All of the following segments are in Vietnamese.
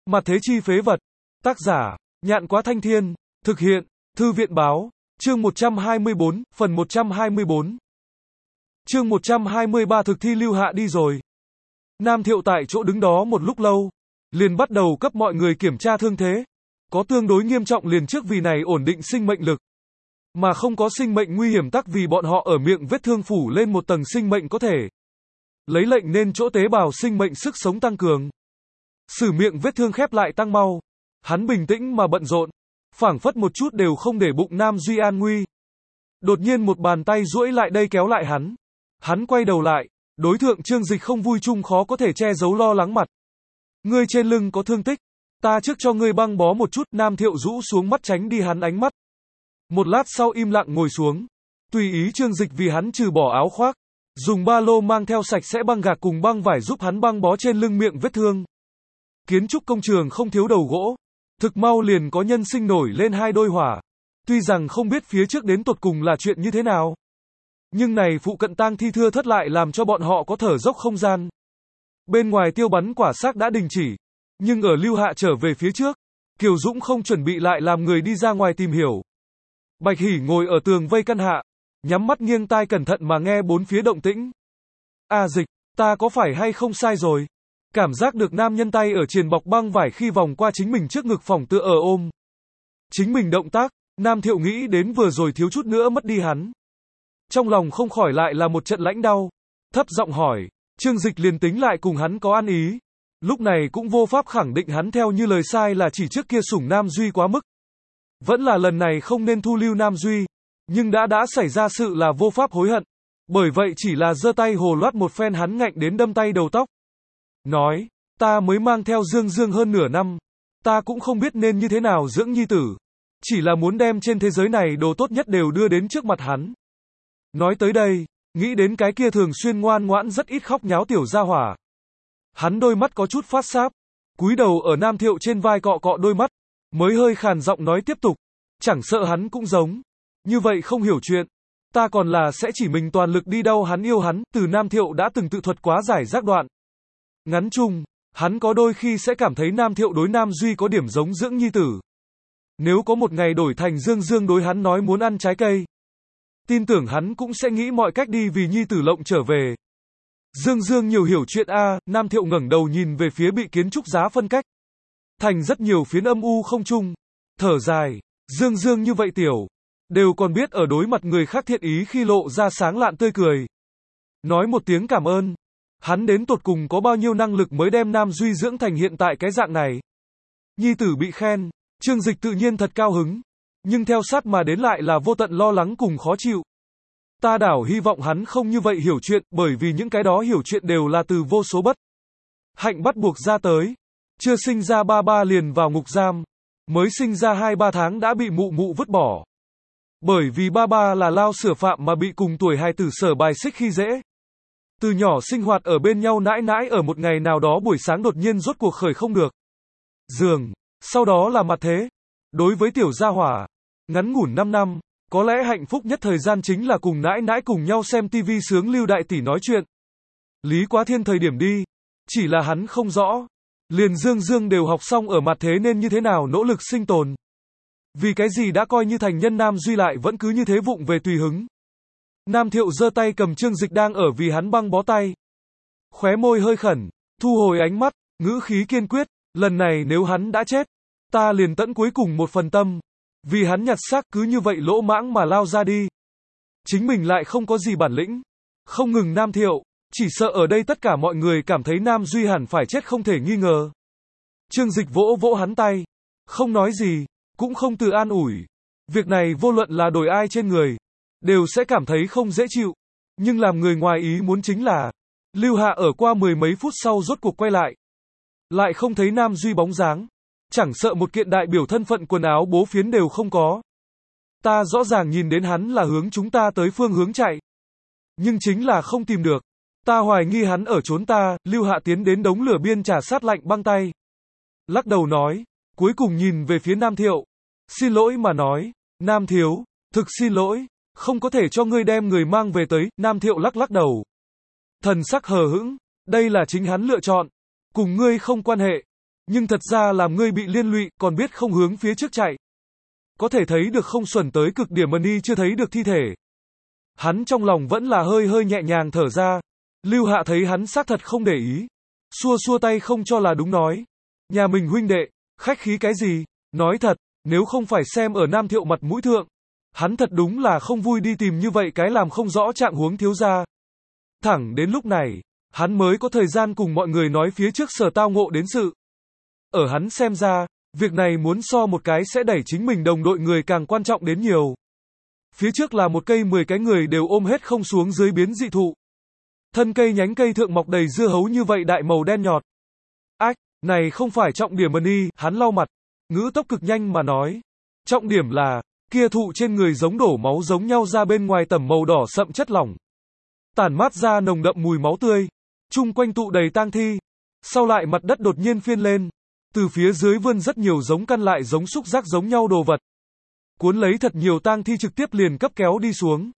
Mặt thế chi phế vật. Tác giả, Nhạn Quá Thanh Thiên. Thực hiện, Thư viện Báo. Chương 124, phần 124. Chương 123 thực thi Lưu Hạ đi rồi. Nam Thiệu tại chỗ đứng đó một lúc lâu, liền bắt đầu cấp mọi người kiểm tra thương thế. Có tương đối nghiêm trọng liền trước vì này ổn định sinh mệnh lực. Mà không có sinh mệnh nguy hiểm tắc vì bọn họ ở miệng vết thương phủ lên một tầng sinh mệnh có thể. Lấy lệnh nên chỗ tế bào sinh mệnh sức sống tăng cường. Sử miệng vết thương khép lại tăng mau. Hắn bình tĩnh mà bận rộn, phảng phất một chút đều không để bụng Nam Duy an nguy. Đột nhiên một bàn tay duỗi lại đây kéo lại hắn. Hắn quay đầu lại, đối thượng Trương Dịch không vui chung khó có thể che giấu lo lắng mặt. Ngươi trên lưng có thương tích, ta trước cho ngươi băng bó một chút. Nam Thiệu rũ xuống mắt tránh đi hắn ánh mắt. Một lát sau im lặng ngồi xuống, tùy ý Trương Dịch vì hắn trừ bỏ áo khoác, dùng ba lô mang theo sạch sẽ băng gạc cùng băng vải giúp hắn băng bó trên lưng miệng vết thương. Kiến trúc công trường không thiếu đầu gỗ, thực mau liền có nhân sinh nổi lên hai đôi hỏa. Tuy rằng không biết phía trước đến tột cùng là chuyện như thế nào, nhưng này phụ cận tang thi thưa thớt lại làm cho bọn họ có thở dốc không gian. Bên ngoài tiêu bắn quả xác đã đình chỉ, nhưng ở Lưu Hạ trở về phía trước, Kiều Dũng không chuẩn bị lại làm người đi ra ngoài tìm hiểu. Bạch Hỷ ngồi ở tường vây căn hạ, nhắm mắt nghiêng tai cẩn thận mà nghe bốn phía động tĩnh. A Dịch, ta có phải hay không sai rồi? Cảm giác được nam nhân tay ở triền bọc băng vải khi vòng qua chính mình trước ngực phỏng tựa ở ôm. Chính mình động tác, Nam Thiệu nghĩ đến vừa rồi thiếu chút nữa mất đi hắn. Trong lòng không khỏi lại là một trận lãnh đau. Thấp giọng hỏi, Trương Dịch liền tính lại cùng hắn có ăn ý. Lúc này cũng vô pháp khẳng định hắn theo như lời sai là chỉ trước kia sủng Nam Duy quá mức. Vẫn là lần này không nên thu lưu Nam Duy. Nhưng đã xảy ra sự là vô pháp hối hận. Bởi vậy chỉ là giơ tay hồ loát một phen hắn ngạnh đến đâm tay đầu tóc. Nói, ta mới mang theo Dương Dương hơn nửa năm. Ta cũng không biết nên như thế nào dưỡng nhi tử. Chỉ là muốn đem trên thế giới này đồ tốt nhất đều đưa đến trước mặt hắn. Nói tới đây, nghĩ đến cái kia thường xuyên ngoan ngoãn rất ít khóc nháo tiểu gia hỏa. Hắn đôi mắt có chút phát sáp, cúi đầu ở Nam Thiệu trên vai cọ cọ đôi mắt, mới hơi khàn giọng nói tiếp tục. Chẳng sợ hắn cũng giống. Như vậy không hiểu chuyện. Ta còn là sẽ chỉ mình toàn lực đi đâu hắn yêu hắn. Từ Nam Thiệu đã từng tự thuật quá giải rác đoạn. Ngắn chung, hắn có đôi khi sẽ cảm thấy Nam Thiệu đối Nam Duy có điểm giống dưỡng nhi tử. Nếu có một ngày đổi thành Dương Dương đối hắn nói muốn ăn trái cây, tin tưởng hắn cũng sẽ nghĩ mọi cách đi vì nhi tử lộng trở về. Dương Dương nhiều hiểu chuyện a. Nam Thiệu ngẩng đầu nhìn về phía bị kiến trúc giá phân cách thành rất nhiều phiến âm u không chung, thở dài. Dương Dương như vậy tiểu, đều còn biết ở đối mặt người khác thiện ý khi lộ ra sáng lạn tươi cười. Nói một tiếng cảm ơn. Hắn đến tột cùng có bao nhiêu năng lực mới đem Nam Duy dưỡng thành hiện tại cái dạng này. Nhi tử bị khen, Trương Dịch tự nhiên thật cao hứng. Nhưng theo sát mà đến lại là vô tận lo lắng cùng khó chịu. Ta đảo hy vọng hắn không như vậy hiểu chuyện, bởi vì những cái đó hiểu chuyện đều là từ vô số bất hạnh bắt buộc ra tới. Chưa sinh ra ba liền vào ngục giam. Mới sinh ra 2-3 tháng đã bị mụ vứt bỏ. Bởi vì ba là lao sửa phạm mà bị cùng tuổi hài tử sở bài xích khi dễ. Từ nhỏ sinh hoạt ở bên nhau nãi nãi ở một ngày nào đó buổi sáng đột nhiên rốt cuộc khởi không được giường, sau đó là mặt thế. Đối với tiểu gia hỏa, ngắn ngủn 5 năm, có lẽ hạnh phúc nhất thời gian chính là cùng nãi nãi cùng nhau xem tivi sướng Lưu đại tỷ nói chuyện. Lý Quá Thiên thời điểm đi, chỉ là hắn không rõ. Liền Dương Dương đều học xong ở mặt thế nên như thế nào nỗ lực sinh tồn. Vì cái gì đã coi như thành nhân Nam Duy lại vẫn cứ như thế vụng về tùy hứng. Nam Thiệu giơ tay cầm Trương Dịch đang ở vì hắn băng bó tay. Khóe môi hơi khẩn, thu hồi ánh mắt, ngữ khí kiên quyết, lần này nếu hắn đã chết, ta liền tận cuối cùng một phần tâm. Vì hắn nhặt xác cứ như vậy lỗ mãng mà lao ra đi. Chính mình lại không có gì bản lĩnh. Không ngừng Nam Thiệu, chỉ sợ ở đây tất cả mọi người cảm thấy Nam Duy hẳn phải chết không thể nghi ngờ. Trương Dịch vỗ vỗ hắn tay, không nói gì, cũng không từ an ủi. Việc này vô luận là đổi ai trên người, đều sẽ cảm thấy không dễ chịu. Nhưng làm người ngoài ý muốn chính là, Lưu Hạ ở qua 10 mấy phút sau rốt cuộc quay lại. Lại không thấy Nam Duy bóng dáng. Chẳng sợ một kiện đại biểu thân phận quần áo bố phiến đều không có. Ta rõ ràng nhìn đến hắn là hướng chúng ta tới phương hướng chạy. Nhưng chính là không tìm được. Ta hoài nghi hắn ở trốn ta. Lưu Hạ tiến đến đống lửa biên trà sát lạnh băng tay. Lắc đầu nói, cuối cùng nhìn về phía Nam Thiệu. Xin lỗi mà nói, Nam thiếu, thực xin lỗi, không có thể cho ngươi đem người mang về tới. Nam Thiệu lắc đầu. Thần sắc hờ hững, đây là chính hắn lựa chọn, cùng ngươi không quan hệ. Nhưng thật ra làm ngươi bị liên lụy, còn biết không hướng phía trước chạy. Có thể thấy được không xuẩn tới cực điểm Mani chưa thấy được thi thể. Hắn trong lòng vẫn là hơi hơi nhẹ nhàng thở ra. Lưu Hạ thấy hắn xác thật không để ý. Xua xua tay không cho là đúng nói. Nhà mình huynh đệ, khách khí cái gì? Nói thật, nếu không phải xem ở Nam Thiệu mặt mũi thượng, hắn thật đúng là không vui đi tìm như vậy cái làm không rõ trạng huống thiếu gia. Thẳng đến lúc này, hắn mới có thời gian cùng mọi người nói phía trước sở tao ngộ đến sự. Ở hắn xem ra, việc này muốn so một cái sẽ đẩy chính mình đồng đội người càng quan trọng đến nhiều. Phía trước là một cây 10 cái người đều ôm hết không xuống dưới biến dị thụ. Thân cây nhánh cây thượng mọc đầy dưa hấu như vậy đại màu đen nhọt. Ách, này không phải trọng điểm Mani, hắn lau mặt, ngữ tốc cực nhanh mà nói. Trọng điểm là, kia thụ trên người giống đổ máu giống nhau ra bên ngoài tẩm màu đỏ sậm chất lỏng. Tản mát ra nồng đậm mùi máu tươi. Chung quanh tụ đầy tang thi. Sau lại mặt đất đột nhiên phiên lên. Từ phía dưới vươn rất nhiều giống căn lại giống xúc giác giống nhau đồ vật. Cuốn lấy thật nhiều tang thi trực tiếp liền cấp kéo đi xuống.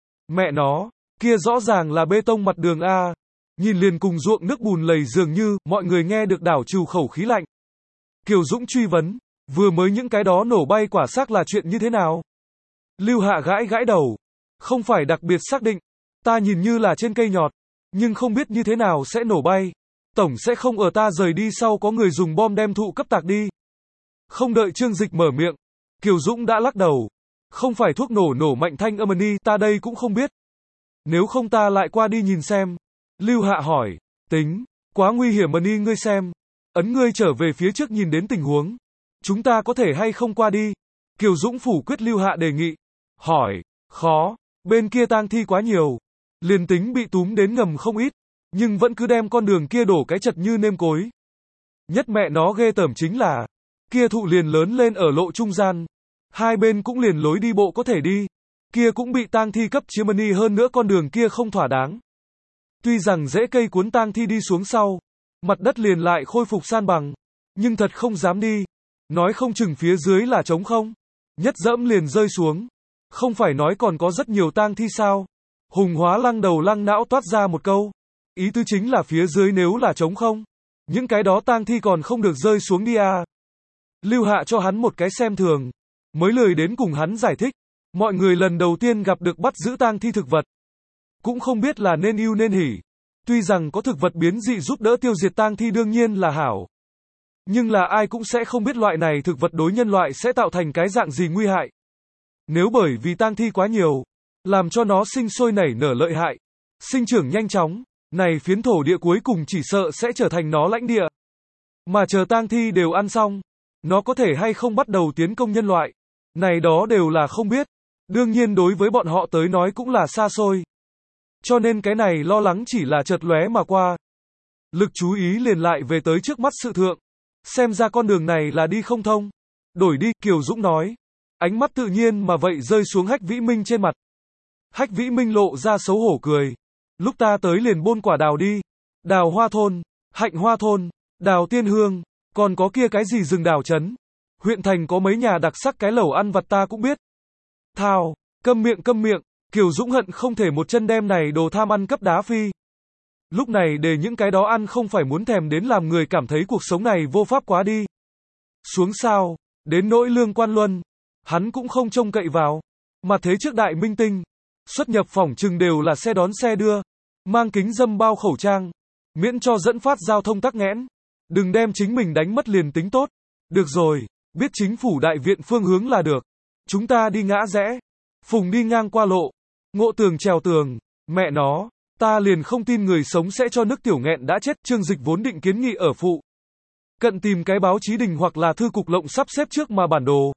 Mẹ nó, kia rõ ràng là bê tông mặt đường A. Nhìn liền cùng ruộng nước bùn lầy dường như, mọi người nghe được đảo trừ khẩu khí lạnh. Kiều Dũng truy vấn, vừa mới những cái đó nổ bay quả xác là chuyện như thế nào? Lưu Hạ gãi gãi đầu. Không phải đặc biệt xác định. Ta nhìn như là trên cây nhọt. Nhưng không biết như thế nào sẽ nổ bay. Tổng sẽ không ở ta rời đi sau có người dùng bom đem thụ cấp tạc đi. Không đợi Trương Dịch mở miệng. Kiều Dũng đã lắc đầu. Không phải thuốc nổ mạnh thanh âm Mani, ta đây cũng không biết. Nếu không ta lại qua đi nhìn xem. Lưu Hạ hỏi. Tính. Quá nguy hiểm Mani ngươi xem. Ấn ngươi trở về phía trước nhìn đến tình huống. Chúng ta có thể hay không qua đi. Kiều Dũng phủ quyết Lưu Hạ đề nghị. Hỏi. Khó. Bên kia tang thi quá nhiều. Liền tính bị túm đến ngầm không ít. Nhưng vẫn cứ đem con đường kia đổ cái chật như nêm cối. Nhất mẹ nó ghê tởm chính là. Kia thụ liền lớn lên ở lộ trung gian. Hai bên cũng liền lối đi bộ có thể đi. Kia cũng bị tang thi cấp chiếm Mani hơn nữa con đường kia không thỏa đáng. Tuy rằng rễ cây cuốn tang thi đi xuống sau. Mặt đất liền lại khôi phục san bằng. Nhưng thật không dám đi. Nói không chừng phía dưới là trống không. Nhất dẫm liền rơi xuống. Không phải nói còn có rất nhiều tang thi sao. Hùng Hóa lăng đầu lăng não toát ra một câu. Ý tứ chính là phía dưới nếu là trống không. Những cái đó tang thi còn không được rơi xuống đi à. Lưu Hạ cho hắn một cái xem thường. Mới lười đến cùng hắn giải thích. Mọi người lần đầu tiên gặp được bắt giữ tang thi thực vật. Cũng không biết là nên ưu nên hỉ. Tuy rằng có thực vật biến dị giúp đỡ tiêu diệt tang thi đương nhiên là hảo. Nhưng là ai cũng sẽ không biết loại này thực vật đối nhân loại sẽ tạo thành cái dạng gì nguy hại. Nếu bởi vì tang thi quá nhiều, làm cho nó sinh sôi nảy nở lợi hại, sinh trưởng nhanh chóng, này phiến thổ địa cuối cùng chỉ sợ sẽ trở thành nó lãnh địa. Mà chờ tang thi đều ăn xong, nó có thể hay không bắt đầu tiến công nhân loại. Này đó đều là không biết. Đương nhiên đối với bọn họ tới nói cũng là xa xôi. Cho nên cái này lo lắng chỉ là chợt lóe mà qua. Lực chú ý liền lại về tới trước mắt sự thượng. Xem ra con đường này là đi không thông. Đổi đi, Kiều Dũng nói. Ánh mắt tự nhiên mà vậy rơi xuống Hách Vĩ Minh trên mặt. Hách Vĩ Minh lộ ra xấu hổ cười. Lúc ta tới liền bôn quả đào đi. Đào Hoa Thôn, Hạnh Hoa Thôn, Đào Tiên Hương, còn có kia cái gì rừng đào trấn. Huyện thành có mấy nhà đặc sắc cái lẩu ăn vặt ta cũng biết. Thao, câm miệng, Kiều Dũng hận không thể một chân đem này đồ tham ăn cấp đá phi. Lúc này để những cái đó ăn không phải muốn thèm đến làm người cảm thấy cuộc sống này vô pháp quá đi. Xuống sao, đến nỗi Lương Quan Luân, hắn cũng không trông cậy vào. Mà thế trước đại minh tinh, xuất nhập phỏng chừng đều là xe đón xe đưa, mang kính dâm bao khẩu trang, miễn cho dẫn phát giao thông tắc nghẽn. Đừng đem chính mình đánh mất liền tính tốt. Được rồi, biết chính phủ đại viện phương hướng là được. Chúng ta đi ngã rẽ. Phùng đi ngang qua lộ. Ngộ tường trèo tường. Mẹ nó, ta liền không tin người sống sẽ cho nước tiểu nghẹn đã chết. Trương Dịch vốn định kiến nghị ở phụ cận tìm cái báo chí đình hoặc là thư cục lộng sắp xếp trước mà bản đồ.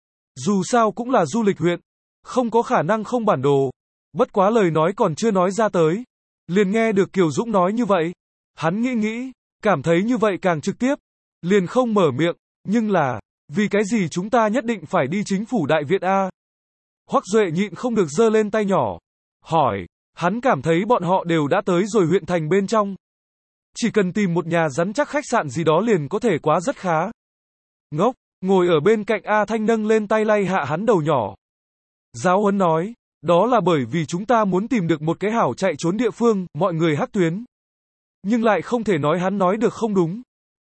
Dù sao cũng là du lịch huyện. Không có khả năng không bản đồ. Bất quá lời nói còn chưa nói ra tới. Liền nghe được Kiều Dũng nói như vậy. Hắn nghĩ, cảm thấy như vậy càng trực tiếp. Liền không mở miệng. Nhưng là, vì cái gì chúng ta nhất định phải đi chính phủ đại viện A? Hoắc Duệ nhịn không được giơ lên tay nhỏ. Hỏi, hắn cảm thấy bọn họ đều đã tới rồi huyện thành bên trong. Chỉ cần tìm một nhà rắn chắc khách sạn gì đó liền có thể quá rất khá. Ngốc, ngồi ở bên cạnh A Thanh nâng lên tay lay hạ hắn đầu nhỏ. Giáo huấn nói, đó là bởi vì chúng ta muốn tìm được một cái hảo chạy trốn địa phương, mọi người hắc tuyến. Nhưng lại không thể nói hắn nói được không đúng.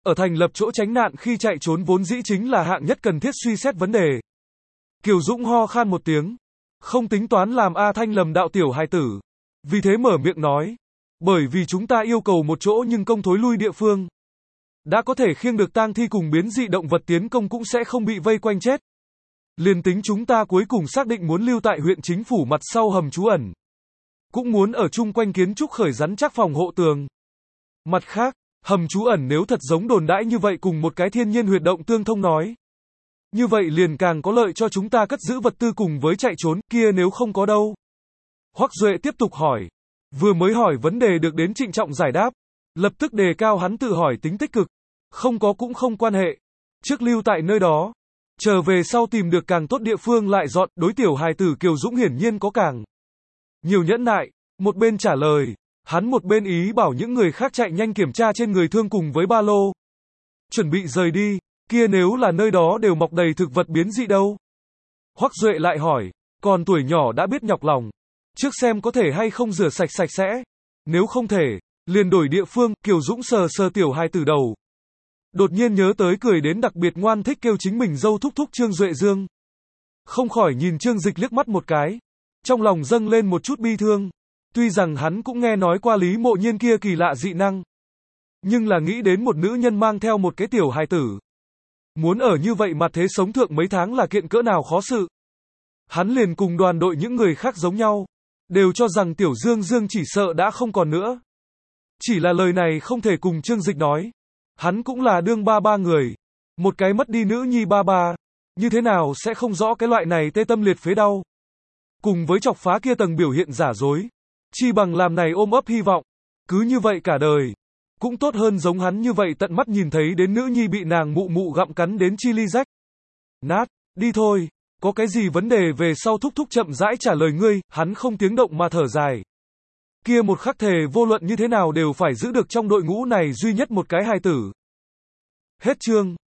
ở thành lập chỗ tránh nạn khi chạy trốn vốn dĩ chính là hạng nhất cần thiết suy xét vấn đề. Kiều Dũng ho khan một tiếng, không tính toán làm A Thanh lầm đạo tiểu hài tử. Vì thế mở miệng nói, bởi vì chúng ta yêu cầu một chỗ nhưng công thối lui địa phương. Đã có thể khiêng được tang thi cùng biến dị động vật tiến công cũng sẽ không bị vây quanh chết. Liền tính chúng ta cuối cùng xác định muốn lưu tại huyện chính phủ mặt sau hầm trú ẩn. Cũng muốn ở chung quanh kiến trúc khởi rắn chắc phòng hộ tường. Mặt khác, hầm trú ẩn nếu thật giống đồn đãi như vậy cùng một cái thiên nhiên huyệt động tương thông nói. Như vậy liền càng có lợi cho chúng ta cất giữ vật tư cùng với chạy trốn, kia nếu không có đâu. Hoắc Duệ tiếp tục hỏi. Vừa mới hỏi vấn đề được đến Trịnh Trọng giải đáp. Lập tức đề cao hắn tự hỏi tính tích cực. Không có cũng không quan hệ. Trước lưu tại nơi đó. Trở về sau tìm được càng tốt địa phương lại dọn, đối tiểu hài tử Kiều Dũng hiển nhiên có càng nhiều nhẫn nại. Một bên trả lời. Hắn một bên ý bảo những người khác chạy nhanh kiểm tra trên người thương cùng với ba lô. Chuẩn bị rời đi. Kia nếu là nơi đó đều mọc đầy thực vật biến dị đâu? Hoắc Duệ lại hỏi. Còn tuổi nhỏ đã biết nhọc lòng. Trước xem có thể hay không rửa sạch sạch sẽ. Nếu không thể, liền đổi địa phương. Kiều Dũng sờ sờ tiểu hài tử đầu. Đột nhiên nhớ tới cười đến đặc biệt ngoan thích kêu chính mình dâu thúc thúc Trương Duệ Dương. Không khỏi nhìn Trương Dịch liếc mắt một cái. Trong lòng dâng lên một chút bi thương. Tuy rằng hắn cũng nghe nói qua Lý Mộ Nhiên kia kỳ lạ dị năng. Nhưng là nghĩ đến một nữ nhân mang theo một cái tiểu hài tử. Muốn ở như vậy mà thế sống thượng mấy tháng là kiện cỡ nào khó sự. Hắn liền cùng đoàn đội những người khác giống nhau. Đều cho rằng tiểu Dương Dương chỉ sợ đã không còn nữa. Chỉ là lời này không thể cùng Trương Dịch nói. Hắn cũng là đương ba người. Một cái mất đi nữ nhi ba. Như thế nào sẽ không rõ cái loại này tê tâm liệt phế đau. Cùng với chọc phá kia tầng biểu hiện giả dối. Chi bằng làm này ôm ấp hy vọng. Cứ như vậy cả đời. Cũng tốt hơn giống hắn như vậy tận mắt nhìn thấy đến nữ nhi bị nàng mụ mụ gặm cắn đến chi ly rách. Nát, đi thôi. Có cái gì vấn đề về sau thúc thúc chậm rãi trả lời ngươi, hắn không tiếng động mà thở dài. Kia một khắc thề vô luận như thế nào đều phải giữ được trong đội ngũ này duy nhất một cái hài tử. Hết chương.